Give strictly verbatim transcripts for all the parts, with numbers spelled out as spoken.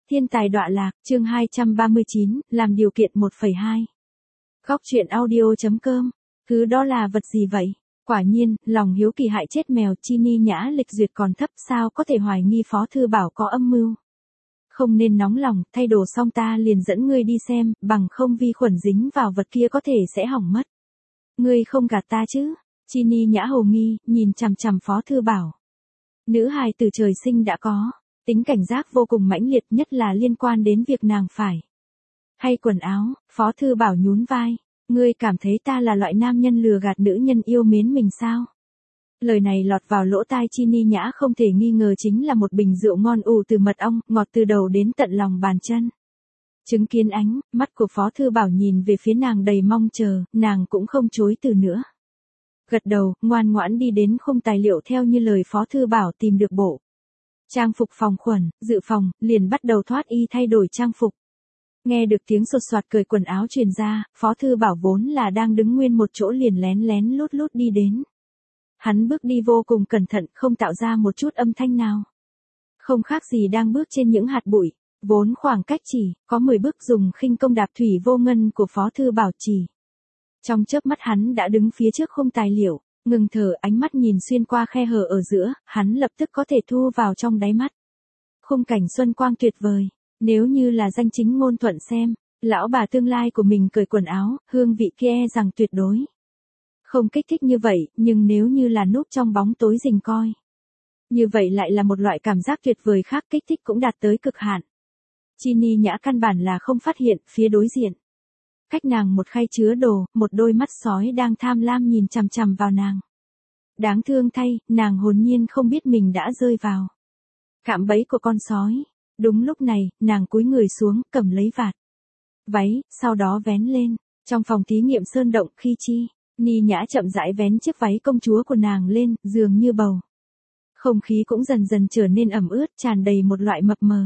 Thiên tài đọa lạc, chương hai trăm ba mươi chín, làm điều kiện một phẩy hai. Góc truyện audio.com, cứ đó là vật gì vậy? Quả nhiên, lòng hiếu kỳ hại chết mèo. Chini Nhã lịch duyệt còn thấp, sao có thể hoài nghi Phó Thư Bảo có âm mưu. Không nên nóng lòng, thay đồ xong ta liền dẫn ngươi đi xem, bằng không vi khuẩn dính vào vật kia có thể sẽ hỏng mất. Ngươi không gạt ta chứ? Chini Nhã hồ nghi, nhìn chằm chằm Phó Thư Bảo. Nữ hài từ trời sinh đã có tính cảnh giác vô cùng mãnh liệt, nhất là liên quan đến việc nàng phải hay quần áo. Phó Thư Bảo nhún vai, ngươi cảm thấy ta là loại nam nhân lừa gạt nữ nhân yêu mến mình sao? Lời này lọt vào lỗ tai Chini Nhã không thể nghi ngờ chính là một bình rượu ngon ủ từ mật ong, ngọt từ đầu đến tận lòng bàn chân. Chứng kiến ánh mắt của Phó Thư Bảo nhìn về phía nàng đầy mong chờ, nàng cũng không chối từ nữa. Gật đầu, ngoan ngoãn đi đến khung tài liệu theo như lời Phó Thư Bảo tìm được bộ trang phục phòng khuẩn, dự phòng, liền bắt đầu thoát y thay đổi trang phục. Nghe được tiếng sột soạt cởi quần áo truyền ra, Phó Thư Bảo vốn là đang đứng nguyên một chỗ liền lén lén lút lút đi đến. Hắn bước đi vô cùng cẩn thận, không tạo ra một chút âm thanh nào. Không khác gì đang bước trên những hạt bụi, vốn khoảng cách chỉ có mười bước dùng khinh công đạp thủy vô ngân của Phó Thư Bảo chỉ. Trong chớp mắt hắn đã đứng phía trước khung tài liệu. Ngừng thở, ánh mắt nhìn xuyên qua khe hở ở giữa, hắn lập tức có thể thu vào trong đáy mắt. Khung cảnh xuân quang tuyệt vời, nếu như là danh chính ngôn thuận xem, lão bà tương lai của mình cởi quần áo, hương vị kia e rằng tuyệt đối không kích thích như vậy, nhưng nếu như là núp trong bóng tối rình coi, như vậy lại là một loại cảm giác tuyệt vời khác, kích thích cũng đạt tới cực hạn. Chini Nhã căn bản là không phát hiện, phía đối diện, cách nàng một khay chứa đồ, một đôi mắt sói đang tham lam nhìn chằm chằm vào nàng. Đáng thương thay, nàng hồn nhiên không biết mình đã rơi vào cạm bẫy của con sói. Đúng lúc này, nàng cúi người xuống, cầm lấy vạt váy, sau đó vén lên. Trong phòng thí nghiệm sơn động, khi Chi Ni Nhã chậm rãi vén chiếc váy công chúa của nàng lên, dường như bầu không khí cũng dần dần trở nên ẩm ướt, tràn đầy một loại mập mờ.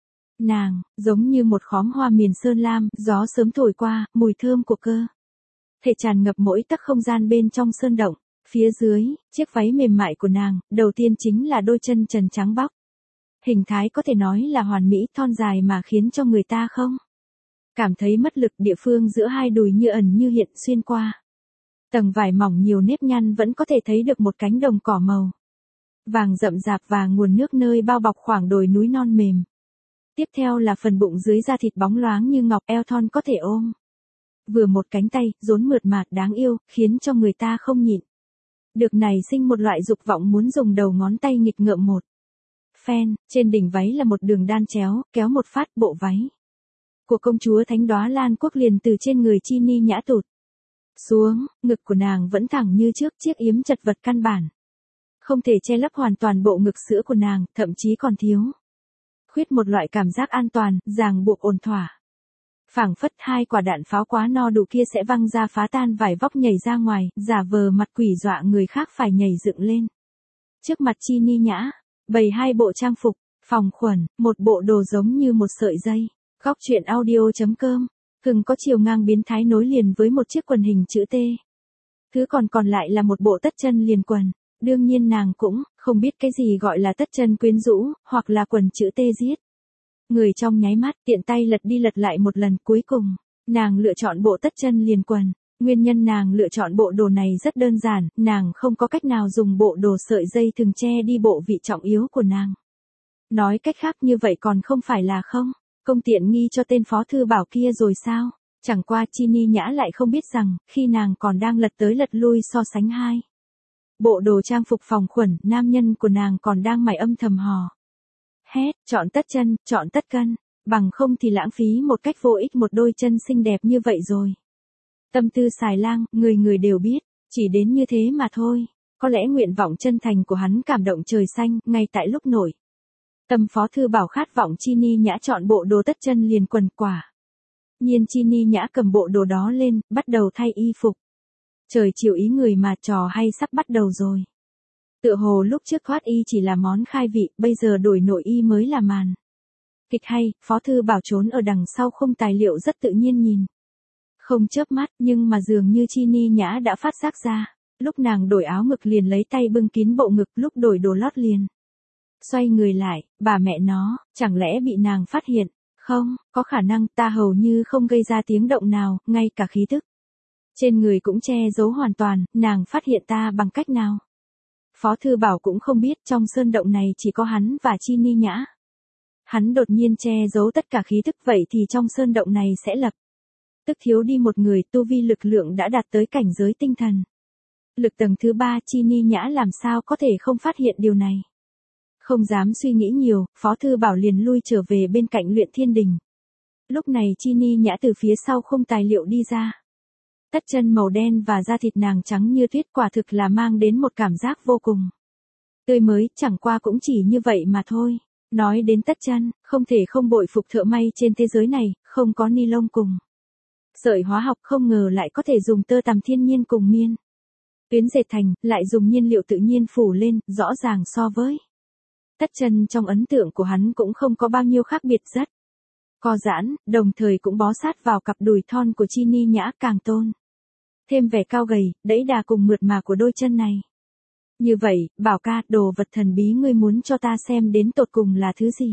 Nàng, giống như một khóm hoa miền sơn lam, gió sớm thổi qua, mùi thơm của cơ thể tràn ngập mỗi tấc không gian bên trong sơn động. Phía dưới, chiếc váy mềm mại của nàng, đầu tiên chính là đôi chân trần trắng bóc. Hình thái có thể nói là hoàn mỹ, thon dài mà khiến cho người ta không cảm thấy mất lực. Địa phương giữa hai đùi như ẩn như hiện, xuyên qua tầng vải mỏng nhiều nếp nhăn vẫn có thể thấy được một cánh đồng cỏ màu vàng rậm rạp và nguồn nước nơi bao bọc khoảng đồi núi non mềm. Tiếp theo là phần bụng dưới da thịt bóng loáng như ngọc, eo thon có thể ôm vừa một cánh tay, rốn mượt mà, đáng yêu, khiến cho người ta không nhịn được nảy sinh một loại dục vọng muốn dùng đầu ngón tay nghịch ngợm một phen. Trên đỉnh váy là một đường đan chéo, kéo một phát, bộ váy của công chúa Thánh Đóa Lan Quốc liền từ trên người Chini Nhã tụt xuống. Ngực của nàng vẫn thẳng như trước, chiếc yếm chật vật căn bản không thể che lấp hoàn toàn bộ ngực sữa của nàng, thậm chí còn thiếu khuyết một loại cảm giác an toàn, ràng buộc ổn thỏa. Phảng phất hai quả đạn pháo quá no đủ kia sẽ văng ra phá tan vải vóc nhảy ra ngoài, giả vờ mặt quỷ dọa người khác phải nhảy dựng lên. Trước mặt Chini Nhã, bày hai bộ trang phục, phòng khuẩn, một bộ đồ giống như một sợi dây. Góc truyện audio.com, thường có chiều ngang biến thái nối liền với một chiếc quần hình chữ T. Thứ còn còn lại là một bộ tất chân liền quần. Đương nhiên nàng cũng không biết cái gì gọi là tất chân quyến rũ, hoặc là quần chữ T giết người trong nháy mắt, tiện tay lật đi lật lại một lần. Cuối cùng, nàng lựa chọn bộ tất chân liền quần. Nguyên nhân nàng lựa chọn bộ đồ này rất đơn giản, nàng không có cách nào dùng bộ đồ sợi dây thường che đi bộ vị trọng yếu của nàng. Nói cách khác, như vậy còn không phải là không công tiện nghi cho tên Phó Thư Bảo kia rồi sao? Chẳng qua Chini Nhã lại không biết rằng, khi nàng còn đang lật tới lật lui so sánh hai bộ đồ trang phục phòng khuẩn, nam nhân của nàng còn đang mải âm thầm hò hét, chọn tất chân, chọn tất cân, bằng không thì lãng phí một cách vô ích một đôi chân xinh đẹp như vậy rồi. Tâm tư xài lang, người người đều biết, chỉ đến như thế mà thôi. Có lẽ nguyện vọng chân thành của hắn cảm động trời xanh, ngay tại lúc nổi tâm Phó Thư Bảo khát vọng Chini Nhã chọn bộ đồ tất chân liền quần. Quả nhiên Chini Nhã cầm bộ đồ đó lên, bắt đầu thay y phục. Trời chiều ý người mà, trò hay sắp bắt đầu rồi. Tựa hồ lúc trước thoát y chỉ là món khai vị, bây giờ đổi nội y mới là màn kịch hay. Phó Thư Bảo trốn ở đằng sau khung tài liệu rất tự nhiên nhìn không chớp mắt, nhưng mà dường như Chini Nhã đã phát giác ra. Lúc nàng đổi áo ngực liền lấy tay bưng kín bộ ngực, lúc đổi đồ lót liền Xoay người lại, bà mẹ nó, chẳng lẽ bị nàng phát hiện? Không, có khả năng ta hầu như không gây ra tiếng động nào, ngay cả khí tức trên người cũng che giấu hoàn toàn, nàng phát hiện ta bằng cách nào? Phó Thư Bảo cũng không biết trong sơn động này chỉ có hắn và Chi Ni Nhã. Hắn đột nhiên che giấu tất cả khí tức vậy thì trong sơn động này sẽ lập tức thiếu đi một người, tu vi lực lượng đã đạt tới cảnh giới tinh thần. Lực tầng thứ ba, Chi Ni Nhã làm sao có thể không phát hiện điều này. Không dám suy nghĩ nhiều, Phó Thư Bảo liền lui trở về bên cạnh Luyện Thiên Đình. Lúc này Chi Ni Nhã từ phía sau khung tài liệu đi ra. Tất chân màu đen và da thịt nàng trắng như tuyết, quả thực là mang đến một cảm giác vô cùng tươi mới, chẳng qua cũng chỉ như vậy mà thôi. Nói đến tất chân, không thể không bội phục thợ may trên thế giới này, không có ni lông cùng sợi hóa học, không ngờ lại có thể dùng tơ tằm thiên nhiên cùng miên tuyến dệt thành, lại dùng nhiên liệu tự nhiên phủ lên, rõ ràng so với tất chân trong ấn tượng của hắn cũng không có bao nhiêu khác biệt, rất co giãn, đồng thời cũng bó sát vào cặp đùi thon của Chi Ni Nhã, càng tôn thêm vẻ cao gầy, đẫy đà cùng mượt mà của đôi chân này. Như vậy, Bảo ca, đồ vật thần bí ngươi muốn cho ta xem đến tột cùng là thứ gì?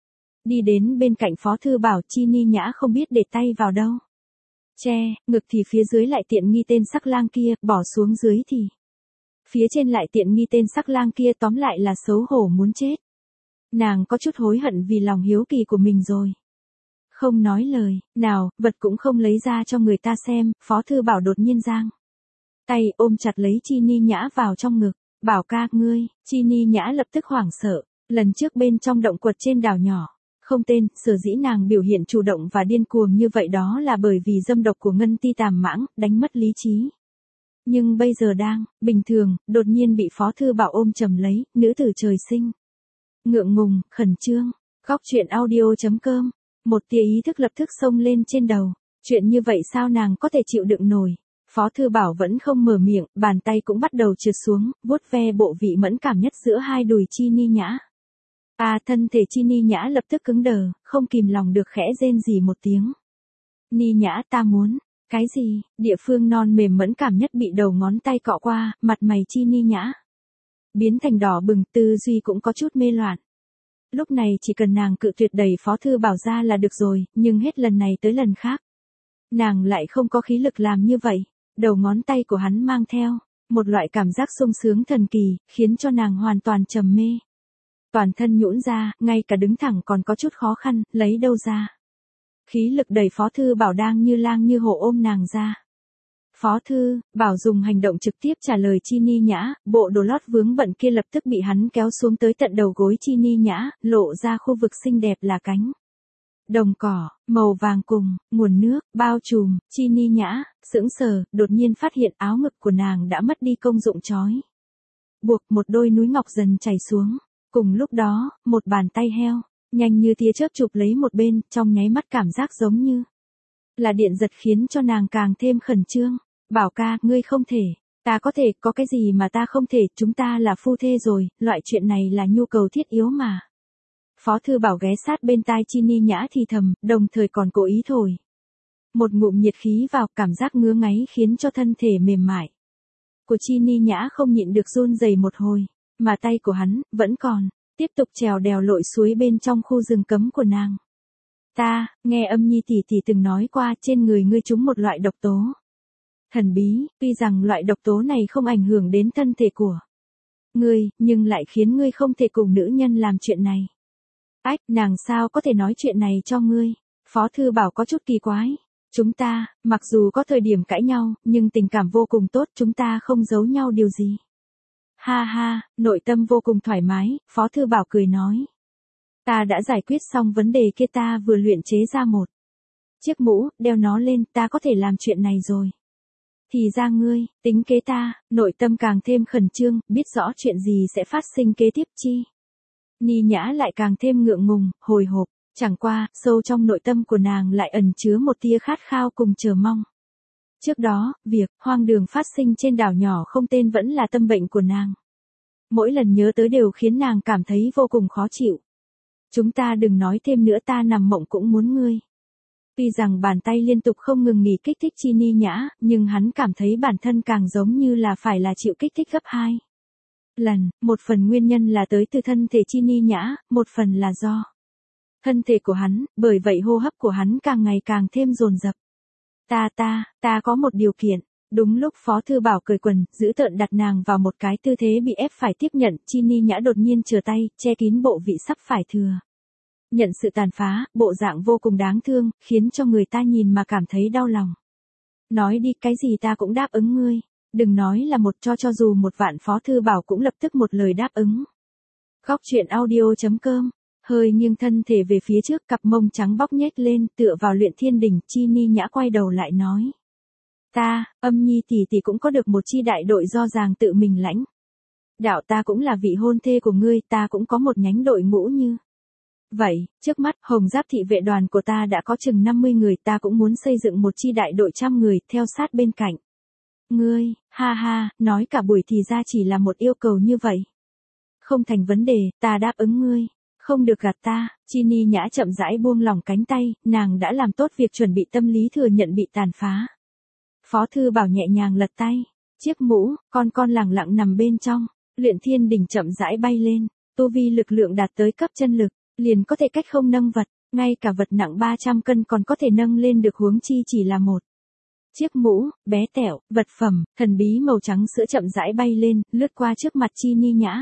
Đi đến bên cạnh Phó Thư Bảo, Chi Ni Nhã không biết để tay vào đâu. Che, ngực thì phía dưới lại tiện nghi tên sắc lang kia, bỏ xuống dưới thì phía trên lại tiện nghi tên sắc lang kia, tóm lại là xấu hổ muốn chết. Nàng có chút hối hận vì lòng hiếu kỳ của mình rồi. Không nói lời nào, vật cũng không lấy ra cho người ta xem, Phó Thư Bảo đột nhiên giang tay ôm chặt lấy Chi Ni Nhã vào trong ngực. Bảo ca, ngươi, Chi Ni Nhã lập tức hoảng sợ, lần trước bên trong động quật trên đảo nhỏ, không tên, sở dĩ nàng biểu hiện chủ động và điên cuồng như vậy đó là bởi vì dâm độc của Ngân Ti Tàm Mãng, đánh mất lý trí. Nhưng bây giờ đang, bình thường, đột nhiên bị Phó Thư Bảo ôm chầm lấy, nữ tử trời sinh ngượng ngùng, khẩn trương. Góc truyện audio.com, một tia ý thức lập tức xông lên trên đầu, chuyện như vậy sao nàng có thể chịu đựng nổi. Phó Thư Bảo vẫn không mở miệng, bàn tay cũng bắt đầu trượt xuống, vuốt ve bộ vị mẫn cảm nhất giữa hai đùi Chi Ni Nhã. À, thân thể Chi Ni Nhã lập tức cứng đờ, không kìm lòng được khẽ rên rỉ một tiếng. Ni Nhã, ta muốn, cái gì? Địa phương non mềm mẫn cảm nhất bị đầu ngón tay cọ qua, mặt mày Chi Ni Nhã biến thành đỏ bừng, tư duy cũng có chút mê loạn. Lúc này chỉ cần nàng cự tuyệt đẩy Phó Thư Bảo ra là được rồi, nhưng hết lần này tới lần khác, nàng lại không có khí lực làm như vậy. Đầu ngón tay của hắn mang theo một loại cảm giác sung sướng thần kỳ, khiến cho nàng hoàn toàn trầm mê. Toàn thân nhũn ra, ngay cả đứng thẳng còn có chút khó khăn, lấy đâu ra khí lực đẩy Phó Thư Bảo đang như lang như hổ ôm nàng ra. Phó Thư Bảo dùng hành động trực tiếp trả lời Chi Ni Nhã, bộ đồ lót vướng bận kia lập tức bị hắn kéo xuống tới tận đầu gối Chi Ni Nhã, lộ ra khu vực xinh đẹp là cánh đồng cỏ, màu vàng cùng, nguồn nước, bao trùm. Chi Ni Nhã sững sờ, đột nhiên phát hiện áo ngực của nàng đã mất đi công dụng trói buộc, một đôi núi ngọc dần chảy xuống. Cùng lúc đó, một bàn tay heo, nhanh như tia chớp chụp lấy một bên, trong nháy mắt cảm giác giống như là điện giật khiến cho nàng càng thêm khẩn trương. Bảo ca, ngươi không thể, ta có thể, có cái gì mà ta không thể, chúng ta là phu thê rồi, loại chuyện này là nhu cầu thiết yếu mà. Phó Thư Bảo ghé sát bên tai Chi Ni Nhã thì thầm, đồng thời còn cố ý thổi một ngụm nhiệt khí vào, cảm giác ngứa ngáy khiến cho thân thể mềm mại của Chi Ni Nhã không nhịn được run rẩy một hồi, mà tay của hắn vẫn còn tiếp tục trèo đèo lội suối bên trong khu rừng cấm của nàng. Ta nghe Âm Nhi tỷ tỷ từng nói qua, trên người ngươi trúng một loại độc tố thần bí, tuy rằng loại độc tố này không ảnh hưởng đến thân thể của ngươi, nhưng lại khiến ngươi không thể cùng nữ nhân làm chuyện này. Ách, nàng sao có thể nói chuyện này cho ngươi? Phó Thư Bảo có chút kỳ quái. Chúng ta, mặc dù có thời điểm cãi nhau, nhưng tình cảm vô cùng tốt, chúng ta không giấu nhau điều gì. Ha ha, nội tâm vô cùng thoải mái, Phó Thư Bảo cười nói. Ta đã giải quyết xong vấn đề kia, ta vừa luyện chế ra một chiếc mũ, đeo nó lên, ta có thể làm chuyện này rồi. Thì ra ngươi, tính kế ta, nội tâm càng thêm khẩn trương, biết rõ chuyện gì sẽ phát sinh kế tiếp. Chi Ni Nhã lại càng thêm ngượng ngùng, hồi hộp, chẳng qua, sâu trong nội tâm của nàng lại ẩn chứa một tia khát khao cùng chờ mong. Trước đó, việc hoang đường phát sinh trên đảo nhỏ không tên vẫn là tâm bệnh của nàng. Mỗi lần nhớ tới đều khiến nàng cảm thấy vô cùng khó chịu. Chúng ta đừng nói thêm nữa, ta nằm mộng cũng muốn ngươi. Tuy rằng bàn tay liên tục không ngừng nghỉ kích thích Chi Ni Nhã, nhưng hắn cảm thấy bản thân càng giống như là phải là chịu kích thích gấp hai. lần, một phần nguyên nhân là tới từ thân thể Chi Ni Nhã, một phần là do thân thể của hắn, bởi vậy hô hấp của hắn càng ngày càng thêm dồn dập. Ta ta, ta có một điều kiện. Đúng lúc Phó Thư Bảo cởi quần, giữ tợn đặt nàng vào một cái tư thế bị ép phải tiếp nhận, Chi Ni Nhã đột nhiên chừa tay, che kín bộ vị sắp phải thừa. Nhận sự tàn phá, bộ dạng vô cùng đáng thương, khiến cho người ta nhìn mà cảm thấy đau lòng. Nói đi, cái gì ta cũng đáp ứng ngươi. Đừng nói là một cho cho dù một vạn. Phó Thư Bảo cũng lập tức một lời đáp ứng. Góc truyện audio chấm com. Hơi nghiêng thân thể về phía trước, cặp mông trắng bóc nhếch lên, tựa vào Luyện Thiên Đỉnh. Chi Ni Nhã quay đầu lại nói. Ta, Âm Nhi tỷ tỷ cũng có được một chi đại đội do Giàng tự mình lãnh. Đạo ta cũng là vị hôn thê của ngươi, ta cũng có một nhánh đội ngũ như. Vậy, trước mắt, Hồng Giáp thị vệ đoàn của ta đã có chừng năm mươi người, ta cũng muốn xây dựng một chi đại đội trăm người, theo sát bên cạnh. Ngươi, ha ha, nói cả buổi thì ra chỉ là một yêu cầu như vậy. Không thành vấn đề, ta đáp ứng ngươi. Không được gạt ta. Chi Ni Nhã chậm rãi buông lỏng cánh tay, nàng đã làm tốt việc chuẩn bị tâm lý thừa nhận bị tàn phá. Phó Thư Bảo nhẹ nhàng lật tay. Chiếc mũ, con con lẳng lặng nằm bên trong. Luyện Thiên Đỉnh chậm rãi bay lên. Tu vi lực lượng đạt tới cấp chân lực, liền có thể cách không nâng vật, ngay cả vật nặng ba trăm cân còn có thể nâng lên được, huống chi chỉ là một. Chiếc mũ, bé tẹo, vật phẩm, thần bí màu trắng sữa chậm rãi bay lên, lướt qua trước mặt Chi Ni Nhã.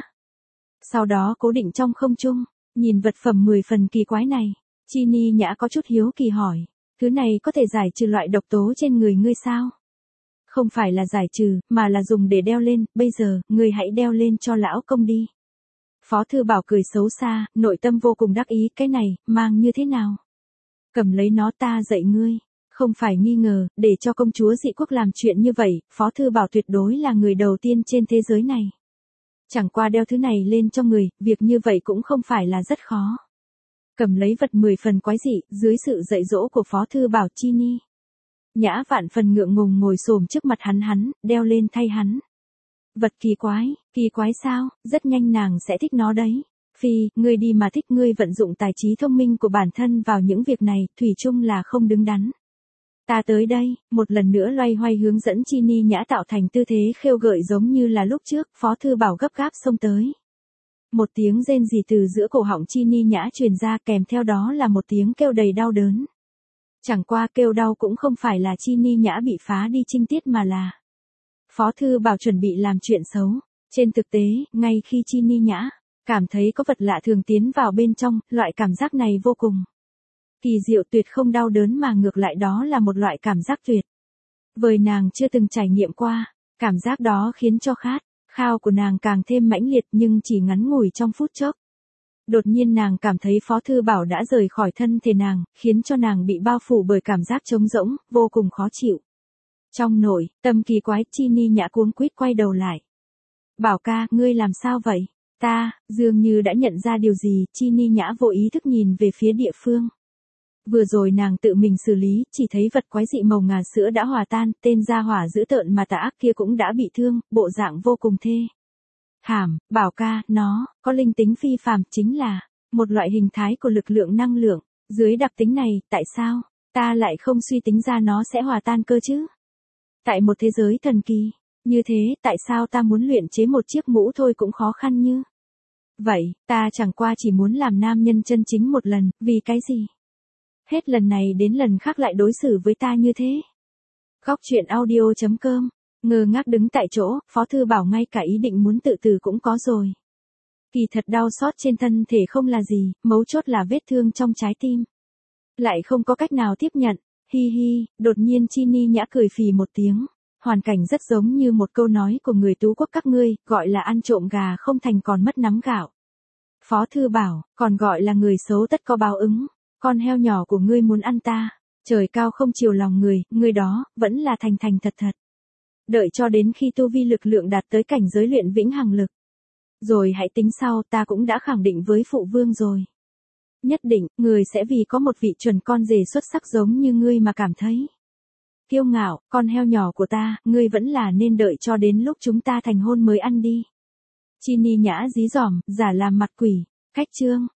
Sau đó cố định trong không trung, nhìn vật phẩm mười phần kỳ quái này, Chi Ni Nhã có chút hiếu kỳ hỏi, thứ này có thể giải trừ loại độc tố trên người ngươi sao? Không phải là giải trừ, mà là dùng để đeo lên, bây giờ, ngươi hãy đeo lên cho lão công đi. Phó Thư Bảo cười xấu xa, nội tâm vô cùng đắc ý, cái này, mang như thế nào? Cầm lấy nó, ta dạy ngươi. Không phải nghi ngờ, để cho công chúa Dị Quốc làm chuyện như vậy, Phó Thư Bảo tuyệt đối là người đầu tiên trên thế giới này. Chẳng qua đeo thứ này lên cho người, việc như vậy cũng không phải là rất khó. Cầm lấy vật mười phần quái dị, dưới sự dạy dỗ của Phó Thư Bảo, Chi Ni Nhã vạn phần ngượng ngùng ngồi xổm trước mặt hắn hắn, đeo lên thay hắn. Vật kỳ quái, kỳ quái sao, rất nhanh nàng sẽ thích nó đấy. Phi, ngươi đi mà thích, ngươi vận dụng tài trí thông minh của bản thân vào những việc này, thủy chung là không đứng đắn. Ta tới đây, một lần nữa loay hoay hướng dẫn Chi Ni Nhã tạo thành tư thế khêu gợi giống như là lúc trước, Phó Thư Bảo gấp gáp xông tới. Một tiếng rên rỉ từ giữa cổ họng Chi Ni Nhã truyền ra, kèm theo đó là một tiếng kêu đầy đau đớn. Chẳng qua kêu đau cũng không phải là Chi Ni Nhã bị phá đi trinh tiết mà là Phó Thư Bảo chuẩn bị làm chuyện xấu. Trên thực tế, ngay khi Chi Ni Nhã cảm thấy có vật lạ thường tiến vào bên trong, loại cảm giác này vô cùng kỳ diệu, tuyệt không đau đớn mà ngược lại đó là một loại cảm giác tuyệt vời nàng chưa từng trải nghiệm qua. Cảm giác đó khiến cho khát khao của nàng càng thêm mãnh liệt, nhưng chỉ ngắn ngủi trong phút chốc. Đột nhiên nàng cảm thấy Phó Thư Bảo đã rời khỏi thân thể nàng, khiến cho nàng bị bao phủ bởi cảm giác trống rỗng, vô cùng khó chịu. Trong nội tâm kỳ quái, Chi Ni Nhã cuống quýt quay đầu lại. Bảo ca, ngươi làm sao vậy? Ta, dường như đã nhận ra điều gì, Chi Ni Nhã vô ý thức nhìn về phía địa phương. Vừa rồi nàng tự mình xử lý, chỉ thấy vật quái dị màu ngà sữa đã hòa tan, tên gia hỏa dữ tợn mà tà ác kia cũng đã bị thương, bộ dạng vô cùng thê thảm. Bảo ca, nó có linh tính phi phàm, chính là một loại hình thái của lực lượng năng lượng. Dưới đặc tính này, tại sao ta lại không suy tính ra nó sẽ hòa tan cơ chứ? Tại một thế giới thần kỳ như thế, tại sao ta muốn luyện chế một chiếc mũ thôi cũng khó khăn như vậy? Ta chẳng qua chỉ muốn làm nam nhân chân chính một lần, vì cái gì hết lần này đến lần khác lại đối xử với ta như thế? Góc truyện audio chấm com. Ngơ ngác đứng tại chỗ, Phó Thư Bảo ngay cả ý định muốn tự tử cũng có rồi. Kỳ thật đau xót trên thân thể không là gì, mấu chốt là vết thương trong trái tim lại không có cách nào tiếp nhận. Hi hi, đột nhiên Chi Ni Nhã cười phì một tiếng. Hoàn cảnh rất giống như một câu nói của người Tú Quốc các ngươi, gọi là ăn trộm gà không thành còn mất nắm gạo. Phó Thư Bảo, còn gọi là người xấu tất có báo ứng. Con heo nhỏ của ngươi muốn ăn ta. Trời cao không chiều lòng người, người đó, vẫn là thành thành thật thật. Đợi cho đến khi tu vi lực lượng đạt tới cảnh giới luyện vĩnh hằng lực. Rồi hãy tính sau, ta cũng đã khẳng định với phụ vương rồi. Nhất định, người sẽ vì có một vị chuẩn con rể xuất sắc giống như ngươi mà cảm thấy kiêu ngạo. Con heo nhỏ của ta, ngươi vẫn là nên đợi cho đến lúc chúng ta thành hôn mới ăn đi. Chi Ni Nhã dí dỏm, giả làm mặt quỷ. Khách chương.